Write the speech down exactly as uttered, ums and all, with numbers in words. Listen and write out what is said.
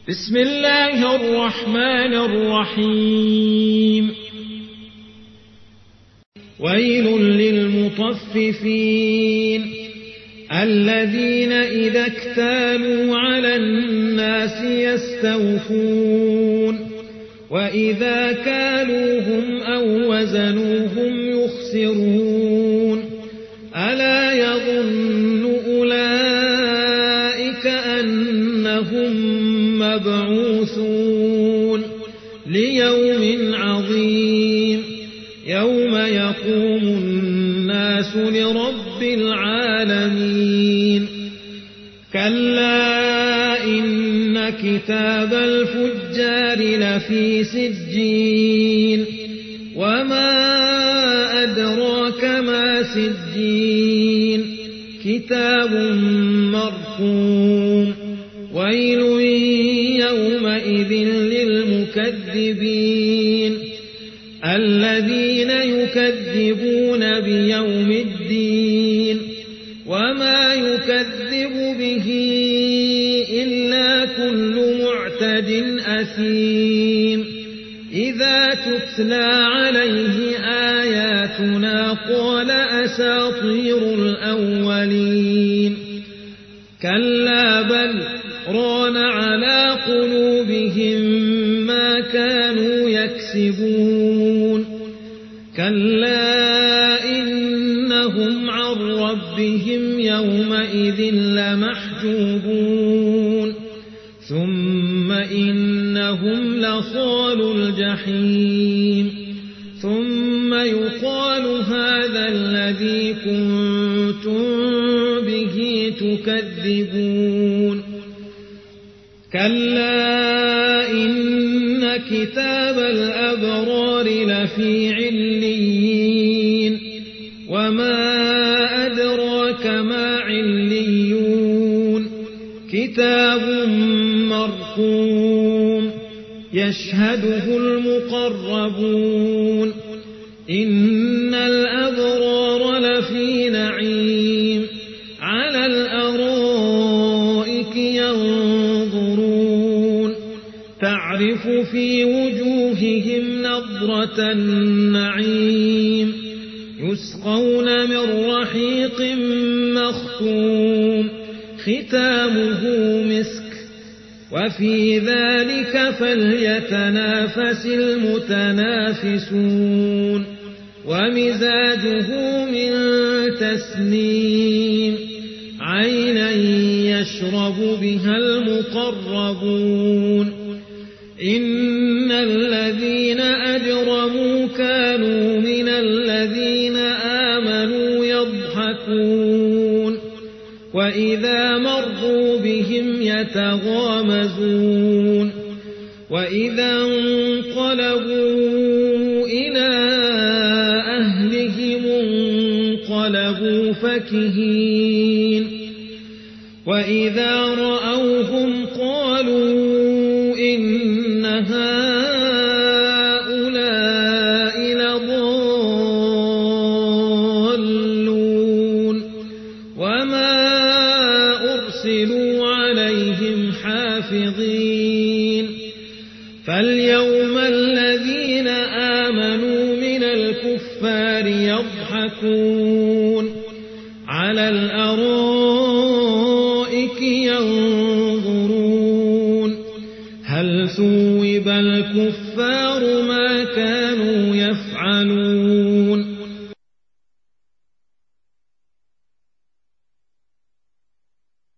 بسم الله الرحمن الرحيم. ويل للمطففين الذين إذا اكتالوا على الناس يستوفون وإذا كالوهم أو وزنوهم يخسرون ألا يظن أولئك أنهم مبعوثون ليوم عظيم يوم يقوم الناس لرب العالمين. كلا إن كتاب الفجار لفي سجين وما أدراك ما سجين كتاب مرقوم. ويل يومئذ للمكذبين الذين يكذبون بيوم الدين وما يكذب به إلا كل معتد أثيم إذا تتلى عليه آياتنا قال أساطير الأولين. كلا بل ران على قلوبهم ما كانوا يكسبون. كلا إنهم عن ربهم يومئذ لمحجوبون ثم إنهم لصالو الجحيم ثم يقال هذا الذي كنتم به تكذبون. كلا إن كتاب الأبرار لفي عليين وما أدراك ما عليون كتاب مرقوم يشهده المقربون. إن الأبرار لفي نعيم على الأرائك ينظرون تعرف في وجوههم نضرة النعيم يسقون من رحيق مختوم ختامه مسك وفي ذلك فليتنافس المتنافسون. ومزاجه من تسنيم عينا يشرب بها المقربون. إن الذين أجرموا كانوا من الذين آمنوا يضحكون وإذا مروا بهم يتغامزون وإذا انقلبوا إلى أهلهم انقلبوا فكهين وإذا رأوهم قالوا إن هؤلاء لضالون وما أرسلوا عليهم حافظين. فاليوم الذين آمنوا من الكفار يضحكون على الأرائك ينظرون هل ثوب الكفار ما كانوا يفعلون